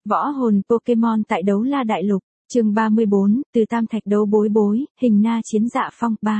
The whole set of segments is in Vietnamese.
Võ hồn Pokemon tại Đấu La Đại Lục, chương 34, từ Tam Thạch đấu bối bối, hình na chiến Dạ Phong 3.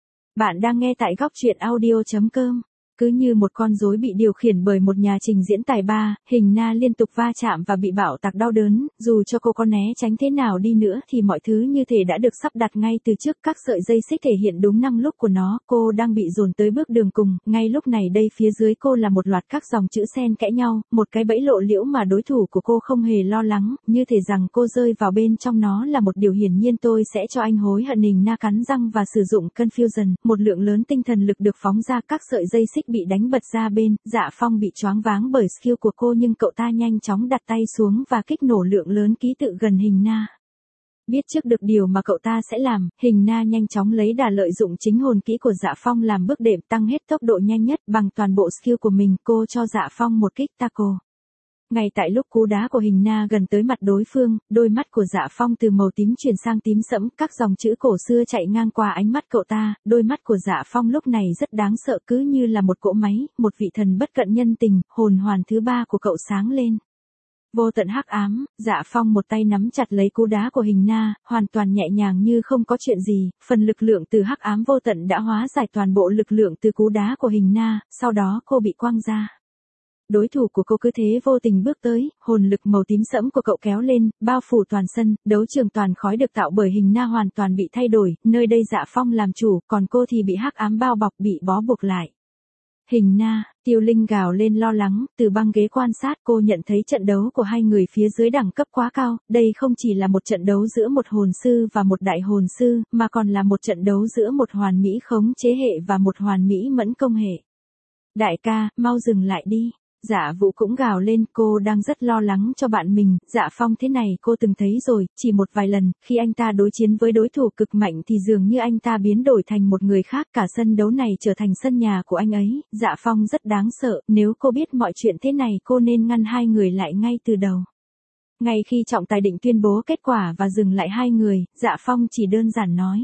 Bạn đang nghe tại góc truyện audio.com. Cứ như một con rối bị điều khiển bởi một nhà trình diễn tài ba, hình na liên tục va chạm và bị bạo tạc đau đớn, dù cho cô có né tránh thế nào đi nữa thì mọi thứ như thể đã được sắp đặt ngay từ trước. Các sợi dây xích thể hiện đúng năng lúc của nó, cô đang bị dồn tới bước đường cùng, ngay lúc này đây phía dưới cô là một loạt các dòng chữ xen kẽ nhau, một cái bẫy lộ liễu mà đối thủ của cô không hề lo lắng, như thể rằng cô rơi vào bên trong nó là một điều hiển nhiên. Tôi sẽ cho anh hối hận. Hình na cắn răng và sử dụng Confusion, một lượng lớn tinh thần lực được phóng ra, các sợi dây xích bị đánh bật ra bên. Dạ Phong bị choáng váng bởi skill của cô, nhưng cậu ta nhanh chóng đặt tay xuống và kích nổ lượng lớn ký tự gần hình na. Biết trước được điều mà cậu ta sẽ làm, hình na nhanh chóng lấy đà lợi dụng chính hồn kỹ của Dạ Phong làm bước đệm, tăng hết tốc độ nhanh nhất bằng toàn bộ skill của mình. Cô cho Dạ Phong một kích tackle. Ngay tại lúc cú đá của hình na gần tới mặt đối phương, đôi mắt của Dạ Phong từ màu tím chuyển sang tím sẫm, các dòng chữ cổ xưa chạy ngang qua ánh mắt cậu ta. Đôi mắt của Dạ Phong lúc này rất đáng sợ, cứ như là một cỗ máy, một vị thần bất cận nhân tình. Hồn hoàn thứ ba của cậu sáng lên. Vô tận hắc ám. Dạ Phong một tay nắm chặt lấy cú đá của hình na, hoàn toàn nhẹ nhàng như không có chuyện gì. Phần lực lượng từ hắc ám vô tận đã hóa giải toàn bộ lực lượng từ cú đá của hình na, sau đó cô bị quăng ra. Đối thủ của cô cứ thế vô tình bước tới, hồn lực màu tím sẫm của cậu kéo lên, bao phủ toàn sân. Đấu trường toàn khói được tạo bởi hình na hoàn toàn bị thay đổi, nơi đây Dạ Phong làm chủ, còn cô thì bị hắc ám bao bọc, bị bó buộc lại. Hình na, Tiêu Linh gào lên lo lắng, từ băng ghế quan sát cô nhận thấy trận đấu của hai người phía dưới đẳng cấp quá cao. Đây không chỉ là một trận đấu giữa một hồn sư và một đại hồn sư, mà còn là một trận đấu giữa một hoàn mỹ khống chế hệ và một hoàn mỹ mẫn công hệ. Đại ca, mau dừng lại đi. Dạ Vũ cũng gào lên, cô đang rất lo lắng cho bạn mình. Dạ Phong thế này cô từng thấy rồi, chỉ một vài lần, khi anh ta đối chiến với đối thủ cực mạnh thì dường như anh ta biến đổi thành một người khác, cả sân đấu này trở thành sân nhà của anh ấy. Dạ Phong rất đáng sợ, nếu cô biết mọi chuyện thế này cô nên ngăn hai người lại ngay từ đầu. Ngay khi trọng tài định tuyên bố kết quả và dừng lại hai người, Dạ Phong chỉ đơn giản nói.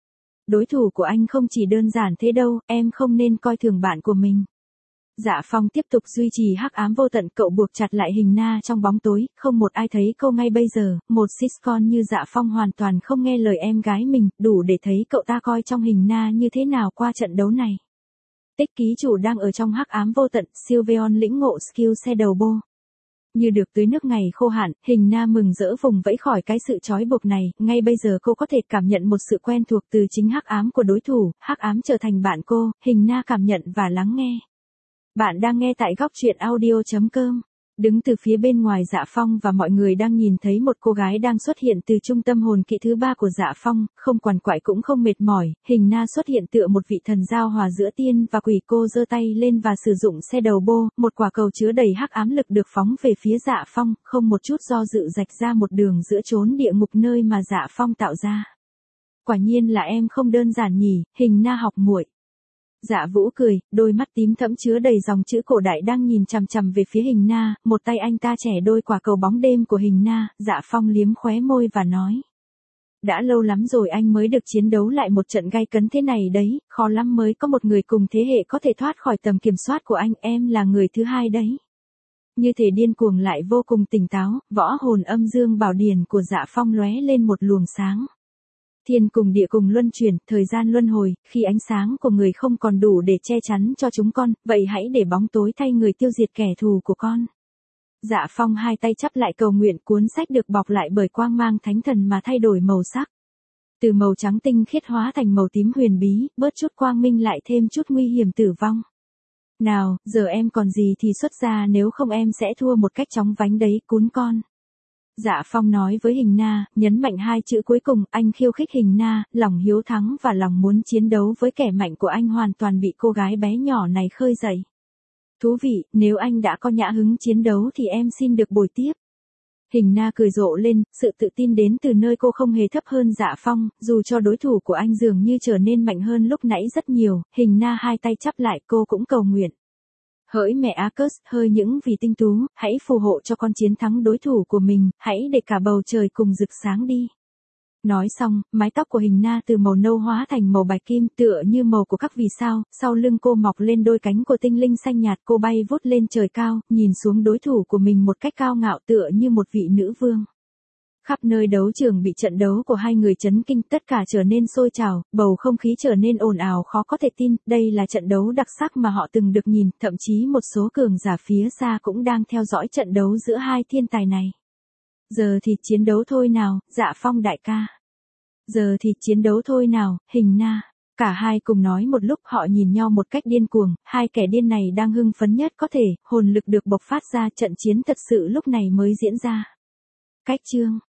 Đối thủ của anh không chỉ đơn giản thế đâu, em không nên coi thường bạn của mình. Dạ Phong tiếp tục duy trì hắc ám vô tận, cậu buộc chặt lại hình na trong bóng tối, không một ai thấy cô ngay bây giờ. Một siscon như Dạ Phong hoàn toàn không nghe lời em gái mình, đủ để thấy cậu ta coi trong hình na như thế nào qua trận đấu này. Tích ký chủ đang ở trong hắc ám vô tận, Sylveon lĩnh ngộ skill xe đầu bô. Như được tưới nước ngày khô hạn, hình na mừng rỡ vùng vẫy khỏi cái sự trói buộc này. Ngay bây giờ cô có thể cảm nhận một sự quen thuộc từ chính hắc ám của đối thủ, hắc ám trở thành bạn cô. Hình na cảm nhận và lắng nghe. Bạn đang nghe tại góc truyện audio.com. Đứng từ phía bên ngoài Dạ Phong và mọi người đang nhìn thấy một cô gái đang xuất hiện từ trung tâm hồn kỹ thứ ba của Dạ Phong, không quằn quại cũng không mệt mỏi. Hình na xuất hiện tựa một vị thần giao hòa giữa tiên và quỷ. Cô giơ tay lên và sử dụng xe đầu bô, một quả cầu chứa đầy hắc ám lực được phóng về phía Dạ Phong, không một chút do dự rạch ra một đường giữa chốn địa ngục nơi mà Dạ Phong tạo ra. Quả nhiên là em không đơn giản nhỉ, hình na học muội. Dạ Vũ cười, đôi mắt tím thẫm chứa đầy dòng chữ cổ đại đang nhìn chằm chằm về phía hình na, một tay anh ta chẻ đôi quả cầu bóng đêm của hình na. Dạ Phong liếm khóe môi và nói. Đã lâu lắm rồi anh mới được chiến đấu lại một trận gay cấn thế này đấy, khó lắm mới có một người cùng thế hệ có thể thoát khỏi tầm kiểm soát của anh, em là người thứ hai đấy. Như thể điên cuồng lại vô cùng tỉnh táo, võ hồn âm dương bảo điển của Dạ Phong lóe lên một luồng sáng. Thiên cùng địa cùng luân chuyển, thời gian luân hồi, khi ánh sáng của người không còn đủ để che chắn cho chúng con, vậy hãy để bóng tối thay người tiêu diệt kẻ thù của con. Dạ Phong hai tay chắp lại cầu nguyện, cuốn sách được bọc lại bởi quang mang thánh thần mà thay đổi màu sắc. Từ màu trắng tinh khiết hóa thành màu tím huyền bí, bớt chút quang minh lại thêm chút nguy hiểm tử vong. Nào, giờ em còn gì thì xuất ra, nếu không em sẽ thua một cách chóng vánh đấy, cún con. Dạ Phong nói với hình na, nhấn mạnh hai chữ cuối cùng. Anh khiêu khích hình na, lòng hiếu thắng và lòng muốn chiến đấu với kẻ mạnh của anh hoàn toàn bị cô gái bé nhỏ này khơi dậy. Thú vị, nếu anh đã có nhã hứng chiến đấu thì em xin được bồi tiếp. Hình na cười rộ lên, sự tự tin đến từ nơi cô không hề thấp hơn Dạ Phong, dù cho đối thủ của anh dường như trở nên mạnh hơn lúc nãy rất nhiều. Hình na hai tay chắp lại, cô cũng cầu nguyện. Hỡi mẹ Arcus, hơi những vì tinh tú, hãy phù hộ cho con chiến thắng đối thủ của mình, hãy để cả bầu trời cùng rực sáng đi. Nói xong, mái tóc của Hình Na từ màu nâu hóa thành màu bạch kim tựa như màu của các vì sao, sau lưng cô mọc lên đôi cánh của tinh linh xanh nhạt, cô bay vút lên trời cao, nhìn xuống đối thủ của mình một cách cao ngạo tựa như một vị nữ vương. Khắp nơi đấu trường bị trận đấu của hai người chấn kinh, tất cả trở nên sôi trào, bầu không khí trở nên ồn ào khó có thể tin, đây là trận đấu đặc sắc mà họ từng được nhìn, thậm chí một số cường giả phía xa cũng đang theo dõi trận đấu giữa hai thiên tài này. Giờ thì chiến đấu thôi nào, Dạ Phong đại ca. Giờ thì chiến đấu thôi nào, Hình Na. Cả hai cùng nói một lúc, họ nhìn nhau một cách điên cuồng, hai kẻ điên này đang hưng phấn nhất có thể, hồn lực được bộc phát ra, trận chiến thật sự lúc này mới diễn ra. Cách chương